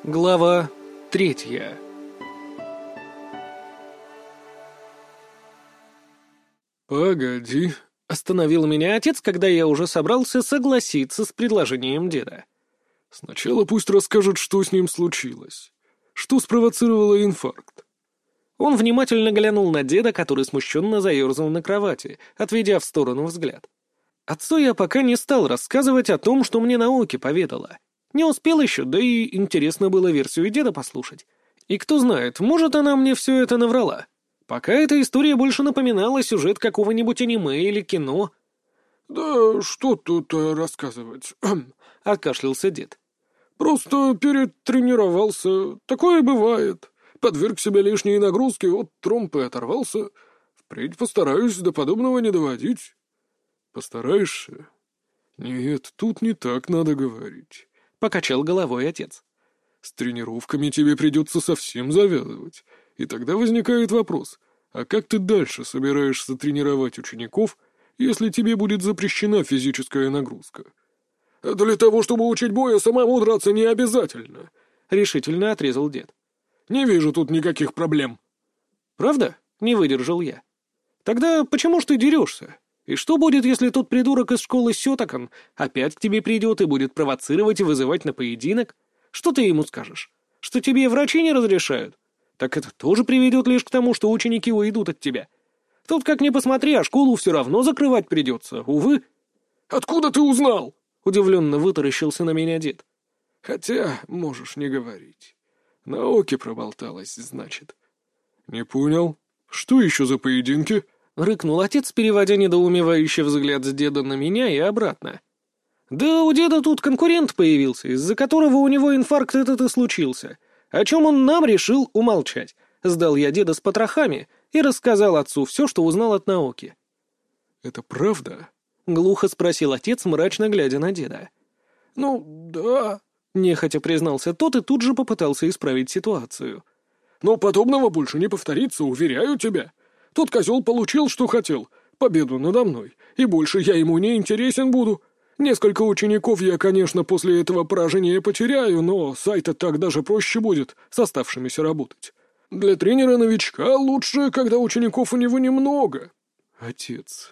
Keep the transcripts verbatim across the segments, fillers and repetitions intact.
Глава третья. «Погоди», — остановил меня отец, когда я уже собрался согласиться с предложением деда. «Сначала пусть расскажет, что с ним случилось. Что спровоцировало инфаркт?» Он внимательно глянул на деда, который смущенно заерзал на кровати, отведя в сторону взгляд. Отцу я пока не стал рассказывать о том, что мне науки поведала. Не успел еще, да и интересно было версию деда послушать. И кто знает, может, она мне все это наврала. Пока эта история больше напоминала сюжет какого-нибудь аниме или кино. «Да что тут э, рассказывать?» — откашлялся дед. «Просто перетренировался. Такое бывает. Подверг себя лишней нагрузке, вот тромб и оторвался. Впредь постараюсь до подобного не доводить». «Постараешься?» «Нет, тут не так надо говорить», — покачал головой отец. «С тренировками тебе придется совсем завязывать. И тогда возникает вопрос, а как ты дальше собираешься тренировать учеников, если тебе будет запрещена физическая нагрузка?» «Для того, чтобы учить бою, самому драться не обязательно», — решительно отрезал дед. «Не вижу тут никаких проблем». «Правда?» — не выдержал я. «Тогда почему ж ты дерешься? И что будет, если тот придурок из школы Сётакан опять к тебе придет и будет провоцировать и вызывать на поединок? Что ты ему скажешь? Что тебе врачи не разрешают? Так это тоже приведет лишь к тому, что ученики уйдут от тебя. Тут как ни посмотри, а школу все равно закрывать придется, увы». «Откуда ты узнал?» — удивленно вытаращился на меня дед. «Хотя, можешь не говорить. Науки проболталась, значит». «Не понял. Что еще за поединки?» — рыкнул отец, переводя недоумевающий взгляд с деда на меня и обратно. «Да у деда тут конкурент появился, из-за которого у него инфаркт этот и случился. О чем он нам решил умолчать. Сдал я деда с потрохами и рассказал отцу все, что узнал от науки». «Это правда?» — глухо спросил отец, мрачно глядя на деда. «Ну, да», — нехотя признался тот и тут же попытался исправить ситуацию. «Но подобного больше не повторится, уверяю тебя. Тот козел получил, что хотел, победу надо мной, и больше я ему не интересен буду. Несколько учеников я, конечно, после этого поражения потеряю, но Сайта так даже проще будет с оставшимися работать. Для тренера-новичка лучше, когда учеников у него немного». «Отец,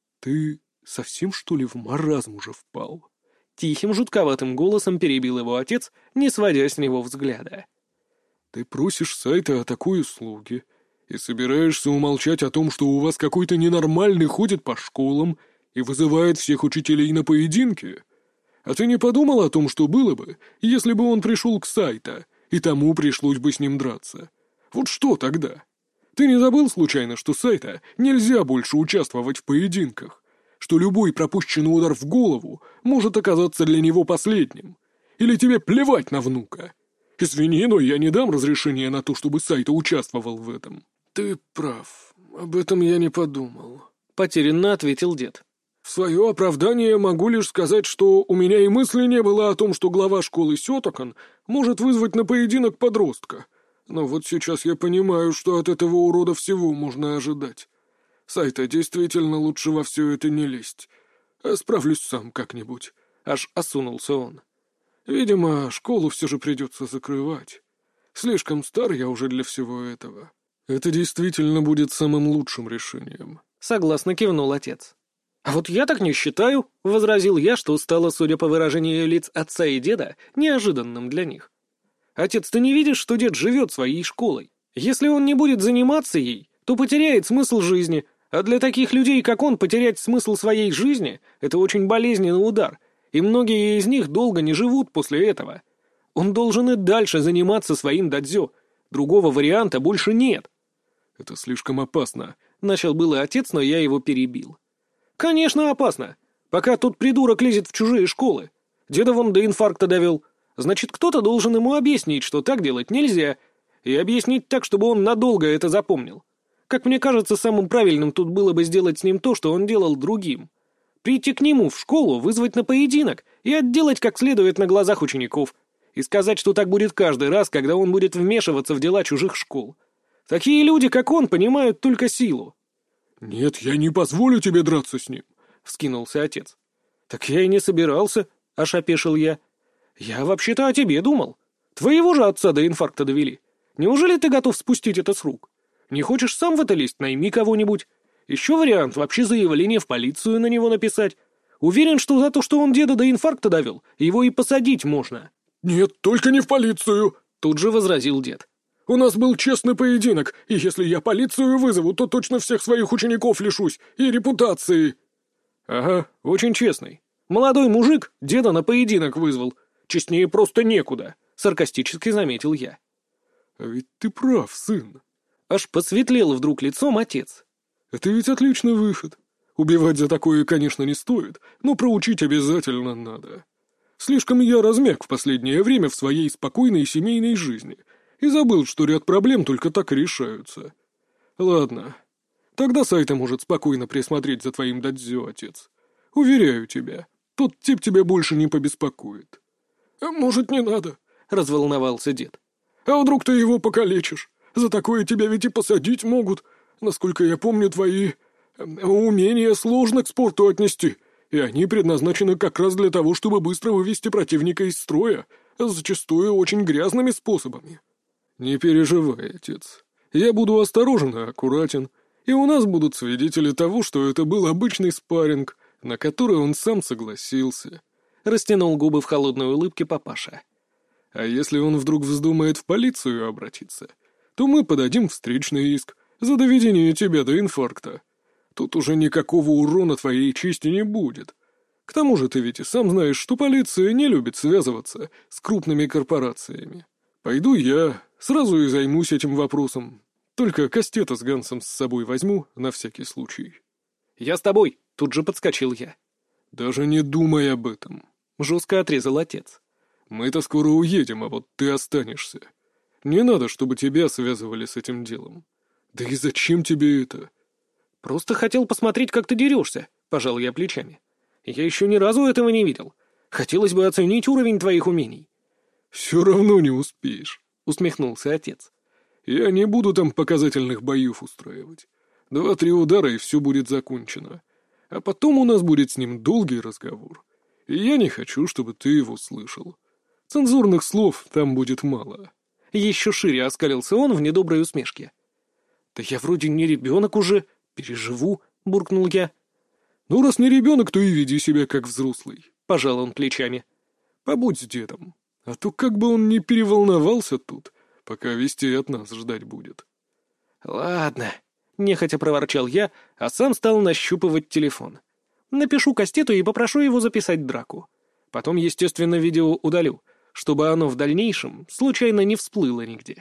ты совсем, что ли, в маразм уже впал?» Тихим, жутковатым голосом перебил его отец, не сводя с него взгляда. «Ты просишь Сайта о такой услуге и собираешься умолчать о том, что у вас какой-то ненормальный ходит по школам и вызывает всех учителей на поединки? А ты не подумал о том, что было бы, если бы он пришел к Сайта, и тому пришлось бы с ним драться? Вот что тогда? Ты не забыл случайно, что Сайта нельзя больше участвовать в поединках? Что любой пропущенный удар в голову может оказаться для него последним? Или тебе плевать на внука? Извини, но я не дам разрешения на то, чтобы Сайта участвовал в этом». «Ты прав. Об этом я не подумал», — потерянно ответил дед. «В свое оправдание могу лишь сказать, что у меня и мысли не было о том, что глава школы Сётакан может вызвать на поединок подростка. Но вот сейчас я понимаю, что от этого урода всего можно ожидать. Сайта, действительно лучше во все это не лезть. А справлюсь сам как-нибудь». Аж осунулся он. «Видимо, школу все же придется закрывать. Слишком стар я уже для всего этого». «Это действительно будет самым лучшим решением», — согласно кивнул отец. «А вот я так не считаю», — возразил я, что стало, судя по выражению лиц отца и деда, неожиданным для них. «Отец, ты не видишь, что дед живет своей школой? Если он не будет заниматься ей, то потеряет смысл жизни, а для таких людей, как он, потерять смысл своей жизни — это очень болезненный удар, и многие из них долго не живут после этого. Он должен и дальше заниматься своим дадзё. Другого варианта больше нет». «Это слишком опасно», — начал было отец, но я его перебил. «Конечно опасно. Пока тот придурок лезет в чужие школы. Деда вон до инфаркта довел. Значит, кто-то должен ему объяснить, что так делать нельзя. И объяснить так, чтобы он надолго это запомнил. Как мне кажется, самым правильным тут было бы сделать с ним то, что он делал другим. Прийти к нему в школу, вызвать на поединок и отделать как следует на глазах учеников. И сказать, что так будет каждый раз, когда он будет вмешиваться в дела чужих школ. Такие люди, как он, понимают только силу». «Нет, я не позволю тебе драться с ним», — вскинулся отец. «Так я и не собирался», — аж опешил я. «Я вообще-то о тебе думал. Твоего же отца до инфаркта довели. Неужели ты готов спустить это с рук? Не хочешь сам в это лезть, найми кого-нибудь. Еще вариант — вообще заявление в полицию на него написать. Уверен, что за то, что он деда до инфаркта довел, его и посадить можно». «Нет, только не в полицию», — тут же возразил дед. «У нас был честный поединок, и если я полицию вызову, то точно всех своих учеников лишусь и репутации». «Ага, очень честный. Молодой мужик деда на поединок вызвал. Честнее просто некуда», — саркастически заметил я. «А ведь ты прав, сын». Аж посветлело вдруг лицом отец. «Это ведь отличный выход. Убивать за такое, конечно, не стоит, но проучить обязательно надо. Слишком я размяк в последнее время в своей спокойной семейной жизни и забыл, что ряд проблем только так и решаются. Ладно, тогда Сайта может спокойно присмотреть за твоим дадзё, отец. Уверяю тебя, тот тип тебя больше не побеспокоит». «А может, не надо?» — разволновался дед. «А вдруг ты его покалечишь? За такое тебя ведь и посадить могут. Насколько я помню, твои умения сложно к спорту отнести, и они предназначены как раз для того, чтобы быстро вывести противника из строя, зачастую очень грязными способами». «Не переживай, отец. Я буду осторожен и аккуратен, и у нас будут свидетели того, что это был обычный спарринг, на который он сам согласился», — растянул губы в холодной улыбке папаша. «А если он вдруг вздумает в полицию обратиться, то мы подадим встречный иск за доведение тебя до инфаркта. Тут уже никакого урона твоей чести не будет. К тому же ты ведь и сам знаешь, что полиция не любит связываться с крупными корпорациями. Пойду я, сразу и займусь этим вопросом. Только Кастета с Гансом с собой возьму на всякий случай». «Я с тобой», — тут же подскочил я. «Даже не думай об этом», — жестко отрезал отец. «Мы-то скоро уедем, а вот ты останешься. Не надо, чтобы тебя связывали с этим делом. Да и зачем тебе это?» «Просто хотел посмотреть, как ты дерешься», — пожал я плечами. «Я еще ни разу этого не видел. Хотелось бы оценить уровень твоих умений». «Все равно не успеешь», — усмехнулся отец. «Я не буду там показательных боев устраивать. Два-три удара, и все будет закончено. А потом у нас будет с ним долгий разговор. И я не хочу, чтобы ты его слышал. Цензурных слов там будет мало». Еще шире оскалился он в недоброй усмешке. «Да я вроде не ребенок уже, переживу», — буркнул я. «Ну, раз не ребенок, то и веди себя как взрослый», — пожал он плечами. «Побудь с дедом, а то как бы он не переволновался тут, пока вестей от нас ждать будет». «Ладно», — нехотя проворчал я, а сам стал нащупывать телефон. «Напишу Кастету и попрошу его записать драку. Потом, естественно, видео удалю, чтобы оно в дальнейшем случайно не всплыло нигде».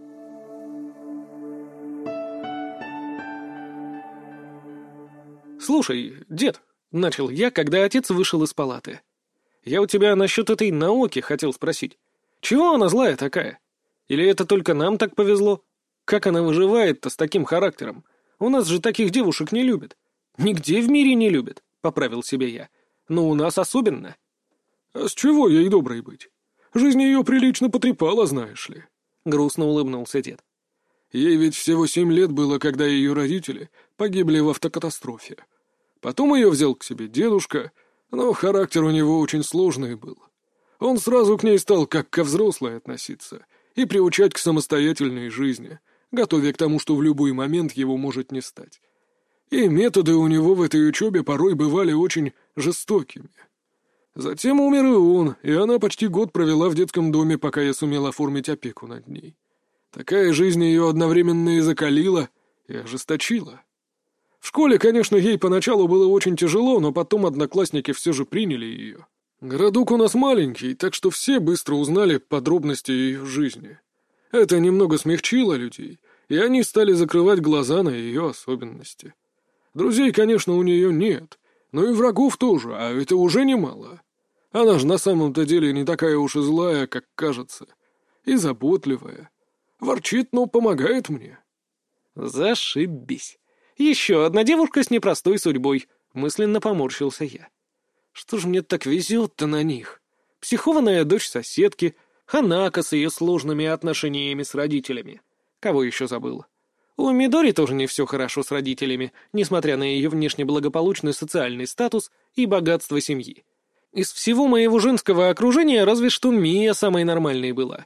«Слушай, дед», — начал я, когда отец вышел из палаты. «Я у тебя насчет этой Наоки хотел спросить. Чего она злая такая? Или это только нам так повезло? Как она выживает-то с таким характером? У нас же таких девушек не любят. Нигде в мире не любят», — поправил себе я. «Но у нас особенно». «А с чего ей доброй быть? Жизнь ее прилично потрепала, знаешь ли», — грустно улыбнулся дед. «Ей ведь всего семь лет было, когда ее родители погибли в автокатастрофе. Потом ее взял к себе дедушка, но характер у него очень сложный был. Он сразу к ней стал как ко взрослой относиться и приучать к самостоятельной жизни, готовя к тому, что в любой момент его может не стать. И методы у него в этой учебе порой бывали очень жестокими. Затем умер и он, и она почти год провела в детском доме, пока я сумел оформить опеку над ней. Такая жизнь ее одновременно и закалила, и ожесточила. В школе, конечно, ей поначалу было очень тяжело, но потом одноклассники все же приняли ее. Городок у нас маленький, так что все быстро узнали подробности ее жизни. Это немного смягчило людей, и они стали закрывать глаза на ее особенности. Друзей, конечно, у нее нет, но и врагов тоже, а это уже немало. Она же на самом-то деле не такая уж и злая, как кажется, и заботливая. Ворчит, но помогает мне». «Зашибись. Еще одна девушка с непростой судьбой», — мысленно поморщился я. «Что ж мне так везет-то на них? Психованная дочь соседки, Ханако с ее сложными отношениями с родителями. Кого еще забыл? У Мидори тоже не все хорошо с родителями, несмотря на ее внешне благополучный социальный статус и богатство семьи. Из всего моего женского окружения разве что Мия самой нормальной была.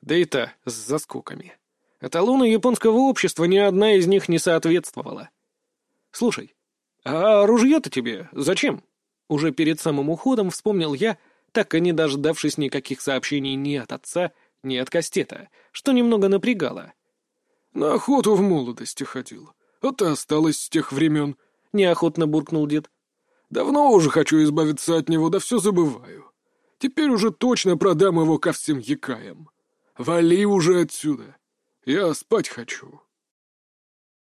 Да и та с заскоками. Эталону японского общества ни одна из них не соответствовала. Слушай, а ружье-то тебе зачем? Уже перед самым уходом вспомнил я, так и не дождавшись никаких сообщений ни от отца, ни от Кастета, что немного напрягало. На охоту в молодости ходил. Вот и осталось с тех времен. Неохотно буркнул дед. Давно уже хочу избавиться от него, да все забываю. Теперь уже точно продам его ко всем якаям. Вали уже отсюда. Я спать хочу.